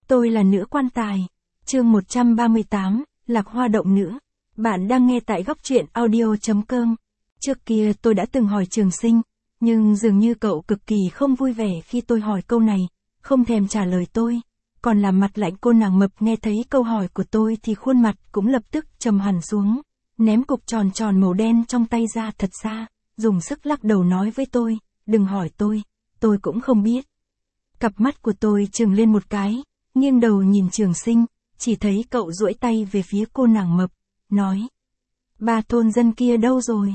Tôi là nữ quan tài. Chương 138, Lạc Hoa động nữ. Bạn đang nghe tại góc truyện audio.com. Trước kia tôi đã từng hỏi Trường Sinh, nhưng dường như cậu cực kỳ không vui vẻ khi tôi hỏi câu này, không thèm trả lời tôi. Còn làm mặt lạnh. Cô nàng mập nghe thấy câu hỏi của tôi thì khuôn mặt cũng lập tức trầm hẳn xuống, ném cục tròn tròn màu đen trong tay ra thật xa, dùng sức lắc đầu nói với tôi, đừng hỏi tôi cũng không biết. Cặp mắt của tôi trừng lên một cái, nghiêng đầu nhìn Trường Sinh, chỉ thấy cậu duỗi tay về phía cô nàng mập, nói. 3 thôn dân kia đâu rồi?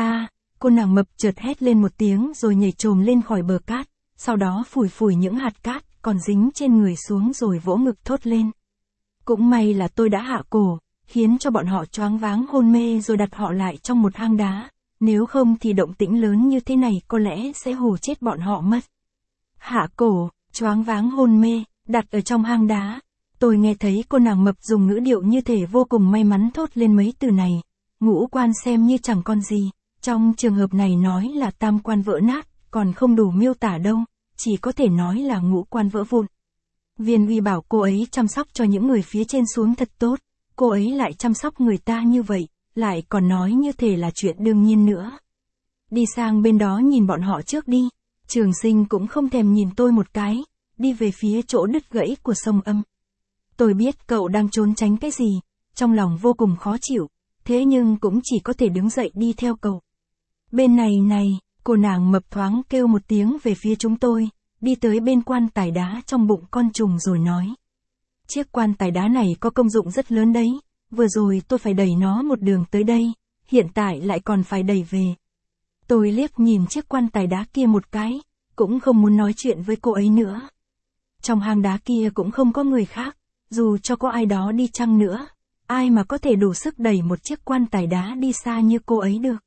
Cô nàng mập chợt hét lên một tiếng rồi nhảy chồm lên khỏi bờ cát, sau đó phủi phủi những hạt cát còn dính trên người xuống rồi vỗ ngực thốt lên. Cũng may là tôi đã hạ cổ, khiến cho bọn họ choáng váng hôn mê rồi đặt họ lại trong một hang đá, nếu không thì động tĩnh lớn như thế này có lẽ sẽ hù chết bọn họ mất. Hạ cổ, choáng váng hôn mê, đặt ở trong hang đá. Tôi nghe thấy cô nàng mập dùng ngữ điệu như thể vô cùng may mắn thốt lên mấy từ này. Ngũ quan xem như chẳng con gì, trong trường hợp này nói là tam quan vỡ nát, còn không đủ miêu tả đâu, chỉ có thể nói là ngũ quan vỡ vụn. Viên Uy bảo cô ấy chăm sóc cho những người phía trên xuống thật tốt, cô ấy lại chăm sóc người ta như vậy, lại còn nói như thể là chuyện đương nhiên nữa. Đi sang bên đó nhìn bọn họ trước đi. Trường Sinh cũng không thèm nhìn tôi một cái, đi về phía chỗ đứt gãy của sông Âm. Tôi biết cậu đang trốn tránh cái gì, trong lòng vô cùng khó chịu, thế nhưng cũng chỉ có thể đứng dậy đi theo cậu. Bên này, cô nàng mập thoáng kêu một tiếng về phía chúng tôi, đi tới bên quan tài đá trong bụng con trùng rồi nói. Chiếc quan tài đá này có công dụng rất lớn đấy, vừa rồi tôi phải đẩy nó một đường tới đây, hiện tại lại còn phải đẩy về. Tôi liếc nhìn chiếc quan tài đá kia một cái, cũng không muốn nói chuyện với cô ấy nữa. Trong hang đá kia cũng không có người khác, dù cho có ai đó đi chăng nữa, ai mà có thể đủ sức đẩy một chiếc quan tài đá đi xa như cô ấy được.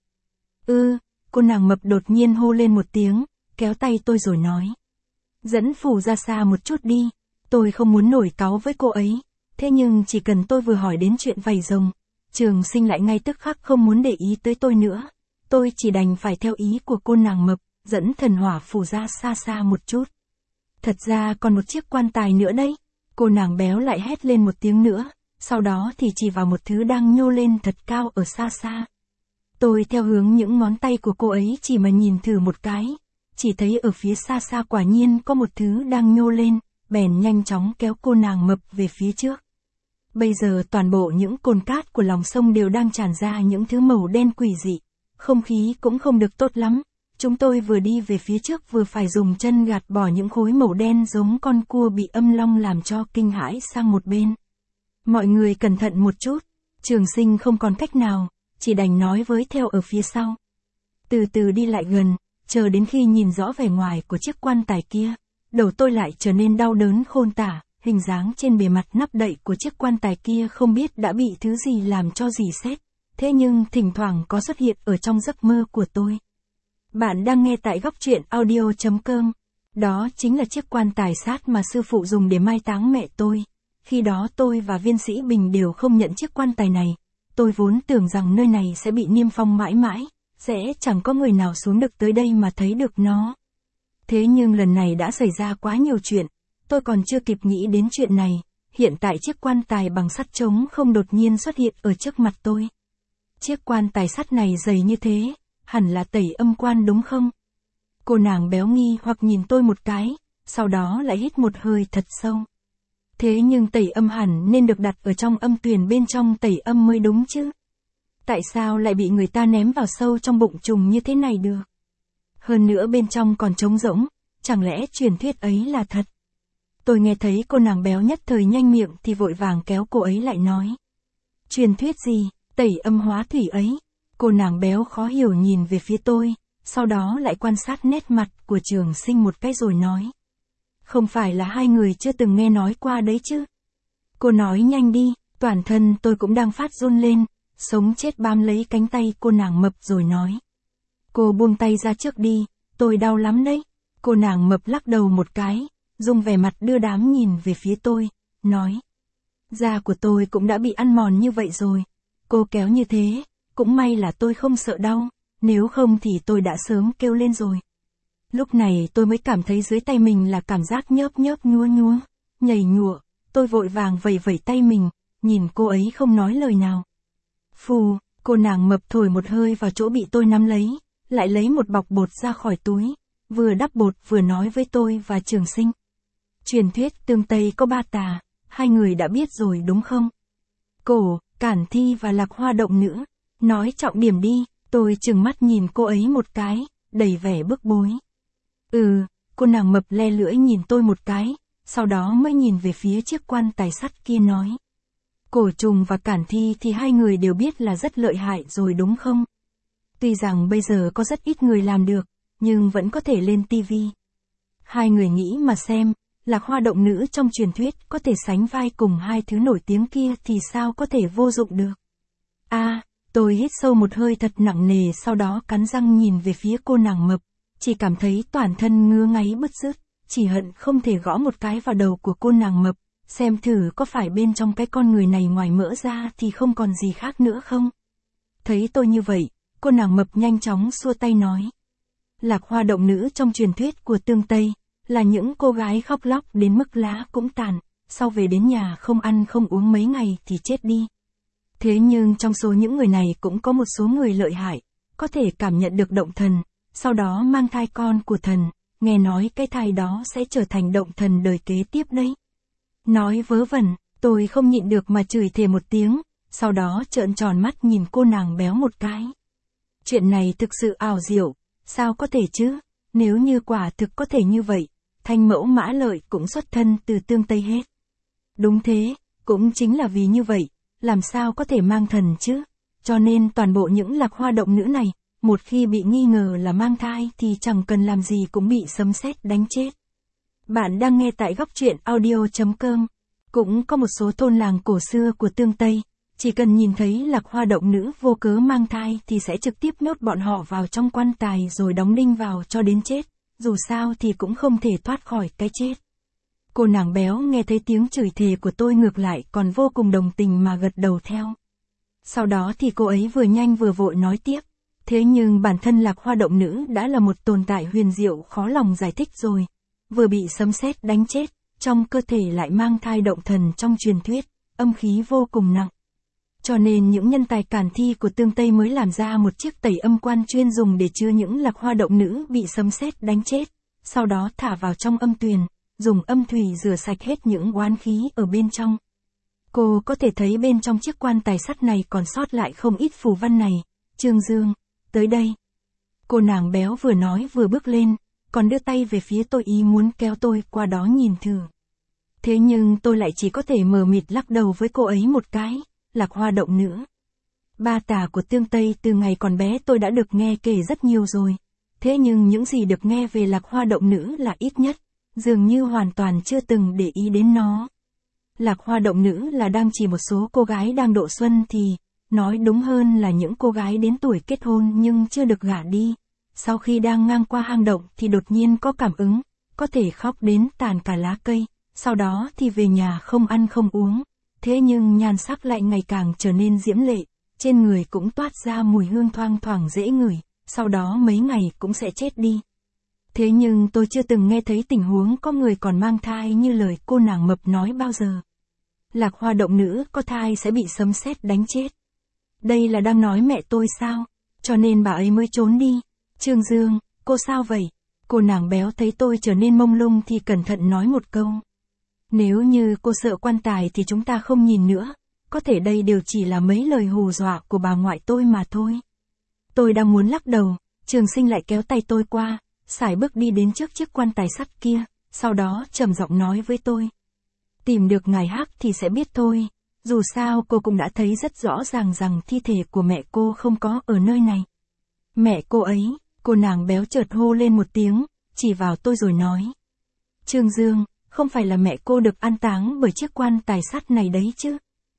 Cô nàng mập đột nhiên hô lên một tiếng, kéo tay tôi rồi nói. Dẫn phù ra xa một chút đi, tôi không muốn nổi cáu với cô ấy, thế nhưng chỉ cần tôi vừa hỏi đến chuyện vảy rồng, Trường Sinh lại ngay tức khắc không muốn để ý tới tôi nữa. Tôi chỉ đành phải theo ý của cô nàng mập, dẫn thần hỏa phù ra xa xa một chút. Thật ra còn một chiếc quan tài nữa đấy. Cô nàng béo lại hét lên một tiếng nữa, sau đó thì chỉ vào một thứ đang nhô lên thật cao ở xa xa. Tôi theo hướng những ngón tay của cô ấy chỉ mà nhìn thử một cái, chỉ thấy ở phía xa xa quả nhiên có một thứ đang nhô lên, bèn nhanh chóng kéo cô nàng mập về phía trước. Bây giờ toàn bộ những cồn cát của lòng sông đều đang tràn ra những thứ màu đen quỷ dị, không khí cũng không được tốt lắm. Chúng tôi vừa đi về phía trước vừa phải dùng chân gạt bỏ những khối màu đen giống con cua bị âm long làm cho kinh hãi sang một bên. Mọi người cẩn thận một chút. Trường Sinh không còn cách nào, chỉ đành nói với theo ở phía sau. Từ từ đi lại gần, chờ đến khi nhìn rõ vẻ ngoài của chiếc quan tài kia, đầu tôi lại trở nên đau đớn khôn tả, hình dáng trên bề mặt nắp đậy của chiếc quan tài kia không biết đã bị thứ gì làm cho rỉ sét, thế nhưng thỉnh thoảng có xuất hiện ở trong giấc mơ của tôi. Bạn đang nghe tại góc truyện audio.com. Đó chính là chiếc quan tài sát mà sư phụ dùng để mai táng mẹ tôi. Khi đó tôi và Viên Sĩ Bình đều không nhận chiếc quan tài này. Tôi vốn tưởng rằng nơi này sẽ bị niêm phong mãi mãi, sẽ chẳng có người nào xuống được tới đây mà thấy được nó. Thế nhưng lần này đã xảy ra quá nhiều chuyện, tôi còn chưa kịp nghĩ đến chuyện này. Hiện tại chiếc quan tài bằng sắt trống không đột nhiên xuất hiện ở trước mặt tôi. Chiếc quan tài sắt này dày như thế, hẳn là tẩy âm quan đúng không? Cô nàng béo nghi hoặc nhìn tôi một cái, sau đó lại hít một hơi thật sâu. Thế nhưng tẩy âm hẳn nên được đặt ở trong âm tuyền bên trong tẩy âm mới đúng chứ. Tại sao lại bị người ta ném vào sâu trong bụng trùng như thế này được? Hơn nữa bên trong còn trống rỗng, chẳng lẽ truyền thuyết ấy là thật? Tôi nghe thấy cô nàng béo nhất thời nhanh miệng thì vội vàng kéo cô ấy lại nói. Truyền thuyết gì, tẩy âm hóa thủy ấy? Cô nàng béo khó hiểu nhìn về phía tôi, sau đó lại quan sát nét mặt của Trường Sinh một cái rồi nói. Không phải là hai người chưa từng nghe nói qua đấy chứ? Cô nói nhanh đi, toàn thân tôi cũng đang phát run lên, sống chết bám lấy cánh tay cô nàng mập rồi nói. Cô buông tay ra trước đi, tôi đau lắm đấy. Cô nàng mập lắc đầu một cái, dùng vẻ mặt đưa đám nhìn về phía tôi, nói. Da của tôi cũng đã bị ăn mòn như vậy rồi. Cô kéo như thế, cũng may là tôi không sợ đau, nếu không thì tôi đã sớm kêu lên rồi. Lúc này tôi mới cảm thấy dưới tay mình là cảm giác nhớp nhớp nhúa nhúa, nhảy nhụa, tôi vội vàng vẩy vẩy tay mình, nhìn cô ấy không nói lời nào. Phù, cô nàng mập thổi một hơi vào chỗ bị tôi nắm lấy, lại lấy một bọc bột ra khỏi túi, vừa đắp bột vừa nói với tôi và Trường Sinh. Truyền thuyết Tương Tây có 3 tà, 2 người đã biết rồi đúng không? Cổ, Cản Thi và Lạc Hoa Động Nữ. Nói trọng điểm đi, tôi trừng mắt nhìn cô ấy một cái, đầy vẻ bức bối. Cô nàng mập le lưỡi nhìn tôi một cái, sau đó mới nhìn về phía chiếc quan tài sắt kia nói. Cổ Trùng và Cản Thi thì 2 người đều biết là rất lợi hại rồi đúng không? Tuy rằng bây giờ có rất ít người làm được, nhưng vẫn có thể lên tivi. 2 người nghĩ mà xem, Lạc Hoa Động Nữ trong truyền thuyết có thể sánh vai cùng 2 thứ nổi tiếng kia thì sao có thể vô dụng được. Tôi hít sâu một hơi thật nặng nề, sau đó cắn răng nhìn về phía cô nàng mập, chỉ cảm thấy toàn thân ngứa ngáy bứt rứt, chỉ hận không thể gõ một cái vào đầu của cô nàng mập, xem thử có phải bên trong cái con người này ngoài mỡ ra thì không còn gì khác nữa không. Thấy tôi như vậy, cô nàng mập nhanh chóng xua tay nói. Lạc Hoa Động Nữ trong truyền thuyết của Tương Tây, là những cô gái khóc lóc đến mức lá cũng tàn, sau về đến nhà không ăn không uống mấy ngày thì chết đi. Thế nhưng trong số những người này cũng có một số người lợi hại, có thể cảm nhận được động thần, sau đó mang thai con của thần, nghe nói cái thai đó sẽ trở thành động thần đời kế tiếp đấy. Nói vớ vẩn, tôi không nhịn được mà chửi thề một tiếng, sau đó trợn tròn mắt nhìn cô nàng béo một cái. Chuyện này thực sự ảo diệu, sao có thể chứ, nếu như quả thực có thể như vậy, Thanh Mẫu Mã Lợi cũng xuất thân từ Tương Tây hết. Đúng thế, cũng chính là vì như vậy, làm sao có thể mang thần chứ, cho nên toàn bộ những Lạc Hoa Động Nữ này, một khi bị nghi ngờ là mang thai thì chẳng cần làm gì cũng bị sấm sét đánh chết. Bạn đang nghe tại góc truyện audio.com. Cũng có một số thôn làng cổ xưa của Tương Tây, chỉ cần nhìn thấy Lạc Hoa Động Nữ vô cớ mang thai thì sẽ trực tiếp nhốt bọn họ vào trong quan tài rồi đóng đinh vào cho đến chết, dù sao thì cũng không thể thoát khỏi cái chết. Cô nàng béo nghe thấy tiếng chửi thề của tôi ngược lại còn vô cùng đồng tình mà gật đầu theo. Sau đó thì cô ấy vừa nhanh vừa vội nói tiếp, thế nhưng bản thân Lạc Hoa Động Nữ đã là một tồn tại huyền diệu khó lòng giải thích rồi, vừa bị sấm sét đánh chết, trong cơ thể lại mang thai động thần trong truyền thuyết, âm khí vô cùng nặng. Cho nên những nhân tài Cản Thi của Tương Tây mới làm ra một chiếc tẩy âm quan chuyên dùng để chứa những Lạc Hoa Động Nữ bị sấm sét đánh chết, sau đó thả vào trong âm tuyền, dùng âm thủy rửa sạch hết những oán khí ở bên trong. Cô có thể thấy bên trong chiếc quan tài sắt này còn sót lại không ít phù văn này. Trương Dương, tới đây. Cô nàng béo vừa nói vừa bước lên, còn đưa tay về phía tôi ý muốn kéo tôi qua đó nhìn thử. Thế nhưng tôi lại chỉ có thể mờ mịt lắc đầu với cô ấy một cái. Lạc Hoa Động Nữ. 3 tà của Tương Tây từ ngày còn bé tôi đã được nghe kể rất nhiều rồi. Thế nhưng những gì được nghe về Lạc Hoa Động Nữ là ít nhất, dường như hoàn toàn chưa từng để ý đến nó. Lạc Hoa Động Nữ là đang chỉ một số cô gái đang độ xuân thì, nói đúng hơn là những cô gái đến tuổi kết hôn nhưng chưa được gả đi. Sau khi đang ngang qua hang động thì đột nhiên có cảm ứng, có thể khóc đến tàn cả lá cây, sau đó thì về nhà không ăn không uống. Thế nhưng nhan sắc lại ngày càng trở nên diễm lệ, trên người cũng toát ra mùi hương thoang thoảng dễ ngửi, sau đó mấy ngày cũng sẽ chết đi. Thế nhưng tôi chưa từng nghe thấy tình huống có người còn mang thai như lời cô nàng mập nói bao giờ. Lạc Hoa Động Nữ có thai sẽ bị sấm sét đánh chết. Đây là đang nói mẹ tôi sao? Cho nên bà ấy mới trốn đi. Trương Dương, cô sao vậy? Cô nàng béo thấy tôi trở nên mông lung thì cẩn thận nói một câu. Nếu như cô sợ quan tài thì chúng ta không nhìn nữa, có thể đây đều chỉ là mấy lời hù dọa của bà ngoại tôi mà thôi. Tôi đang muốn lắc đầu, Trường Sinh lại kéo tay tôi qua, sải bước đi đến trước chiếc quan tài sắt kia, sau đó trầm giọng nói với tôi. Tìm được ngài Hắc thì sẽ biết thôi, dù sao cô cũng đã thấy rất rõ ràng rằng thi thể của mẹ cô không có ở nơi này. Mẹ cô ấy, cô nàng béo chợt hô lên một tiếng, chỉ vào tôi rồi nói. Trương Dương, không phải là mẹ cô được an táng bởi chiếc quan tài sắt này đấy chứ?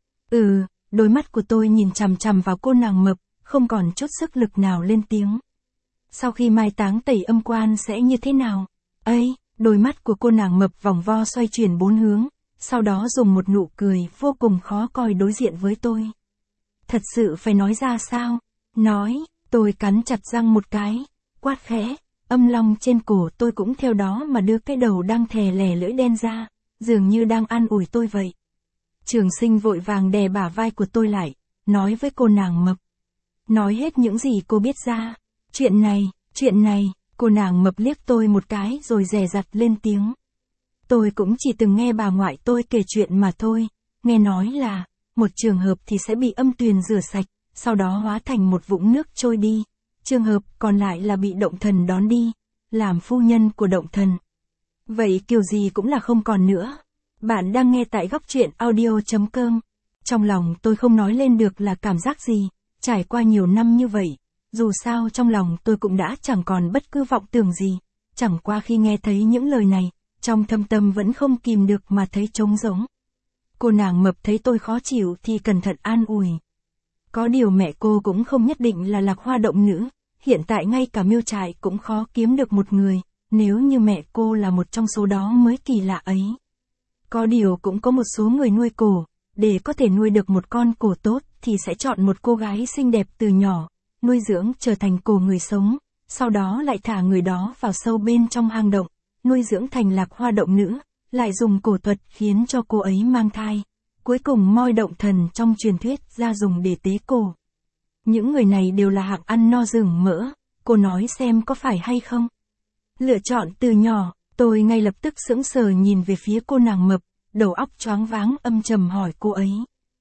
Đôi mắt của tôi nhìn chằm chằm vào cô nàng mập, không còn chút sức lực nào lên tiếng. Sau khi mai táng tẩy âm quan sẽ như thế nào? Đôi mắt của cô nàng mập vòng vo xoay chuyển 4 hướng, sau đó dùng một nụ cười vô cùng khó coi đối diện với tôi. Thật sự phải nói ra sao? Nói, tôi cắn chặt răng một cái, quát khẽ, âm long trên cổ tôi cũng theo đó mà đưa cái đầu đang thè lè lưỡi đen ra, dường như đang an ủi tôi vậy. Trường Sinh vội vàng đè bả vai của tôi lại, nói với cô nàng mập. Nói hết những gì cô biết ra. Chuyện này, cô nàng mập liếc tôi một cái rồi dè dặt lên tiếng. Tôi cũng chỉ từng nghe bà ngoại tôi kể chuyện mà thôi, nghe nói là, một trường hợp thì sẽ bị âm tuyền rửa sạch, sau đó hóa thành một vũng nước trôi đi. Trường hợp còn lại là bị động thần đón đi, làm phu nhân của động thần. Vậy kiểu gì cũng là không còn nữa. Bạn đang nghe tại góc truyện audio.com. Trong lòng tôi không nói lên được là cảm giác gì, trải qua nhiều năm như vậy. Dù sao trong lòng tôi cũng đã chẳng còn bất cứ vọng tưởng gì. Chẳng qua khi nghe thấy những lời này, trong thâm tâm vẫn không kìm được mà thấy trống rỗng. Cô nàng mập thấy tôi khó chịu thì cẩn thận an ủi. Có điều mẹ cô cũng không nhất định là Lạc Hoa động nữ. Hiện tại ngay cả miêu trại cũng khó kiếm được một người, nếu như mẹ cô là một trong số đó mới kỳ lạ ấy. Có điều cũng có một số người nuôi cổ, để có thể nuôi được một con cổ tốt thì sẽ chọn một cô gái xinh đẹp từ nhỏ, nuôi dưỡng trở thành cổ người sống, sau đó lại thả người đó vào sâu bên trong hang động, nuôi dưỡng thành Lạc Hoa động nữ, lại dùng cổ thuật khiến cho cô ấy mang thai, cuối cùng moi động thần trong truyền thuyết ra dùng để tế cổ. Những người này đều là hạng ăn no rừng mỡ, cô nói xem có phải hay không? Lựa chọn từ nhỏ, tôi ngay lập tức sững sờ nhìn về phía cô nàng mập, đầu óc choáng váng âm trầm hỏi cô ấy.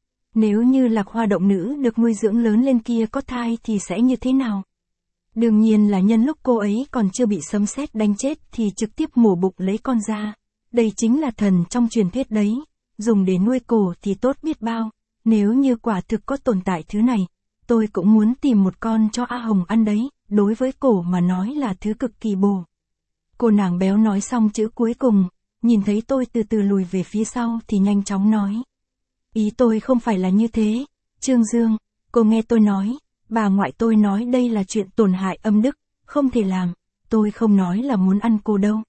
Nếu như Lạc Hoa động nữ được nuôi dưỡng lớn lên kia có thai thì sẽ như thế nào? Đương nhiên là nhân lúc cô ấy còn chưa bị sấm sét đánh chết thì trực tiếp mổ bụng lấy con ra. Đây chính là thần trong truyền thuyết đấy, dùng để nuôi cổ thì tốt biết bao, nếu như quả thực có tồn tại thứ này. Tôi cũng muốn tìm một con cho A Hồng ăn đấy, đối với cổ mà nói là thứ cực kỳ bổ. Cô nàng béo nói xong chữ cuối cùng, nhìn thấy tôi từ từ lùi về phía sau thì nhanh chóng nói. Ý tôi không phải là như thế, Trương Dương, cô nghe tôi nói, bà ngoại tôi nói đây là chuyện tổn hại âm đức, không thể làm, tôi không nói là muốn ăn cô đâu,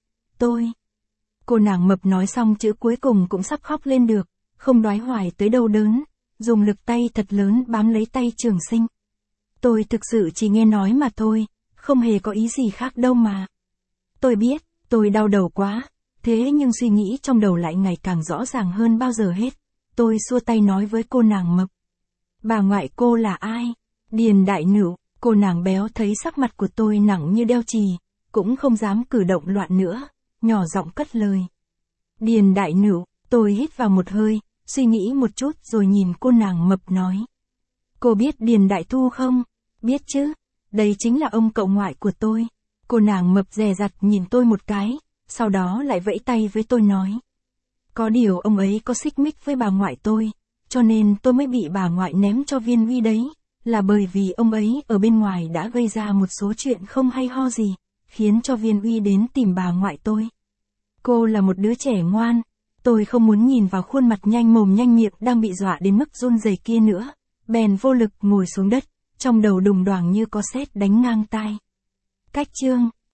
Cô nàng mập nói xong chữ cuối cùng cũng sắp khóc lên được, không đoái hoài tới đâu đớn, dùng lực tay thật lớn bám lấy tay Trường Sinh. Tôi thực sự chỉ nghe nói mà thôi, không hề có ý gì khác đâu mà. Tôi biết, tôi đau đầu quá, thế nhưng suy nghĩ trong đầu lại ngày càng rõ ràng hơn bao giờ hết. Tôi xua tay nói với cô nàng mập. Bà ngoại cô là ai? Điền đại nữu. Cô nàng béo thấy sắc mặt của tôi nặng như đeo chì, cũng không dám cử động loạn nữa, nhỏ giọng cất lời. Điền đại nữu, tôi hít vào một hơi, suy nghĩ một chút rồi nhìn cô nàng mập nói. Cô biết Điền Đại Thu không? Biết chứ, đây chính là ông cậu ngoại của tôi. Cô nàng mập dè dặt nhìn tôi một cái, sau đó lại vẫy tay với tôi nói. Có điều ông ấy có xích mích với bà ngoại tôi, cho nên tôi mới bị bà ngoại ném cho Viên Uy đấy, là bởi vì ông ấy ở bên ngoài đã gây ra một số chuyện không hay ho gì, khiến cho Viên Uy đến tìm bà ngoại tôi. Cô là một đứa trẻ ngoan, tôi không muốn nhìn vào khuôn mặt nhanh mồm nhanh miệng đang bị dọa đến mức run rẩy kia nữa, bèn vô lực ngồi xuống đất, trong đầu đùng đoàng như có sét đánh ngang tai. Cách chương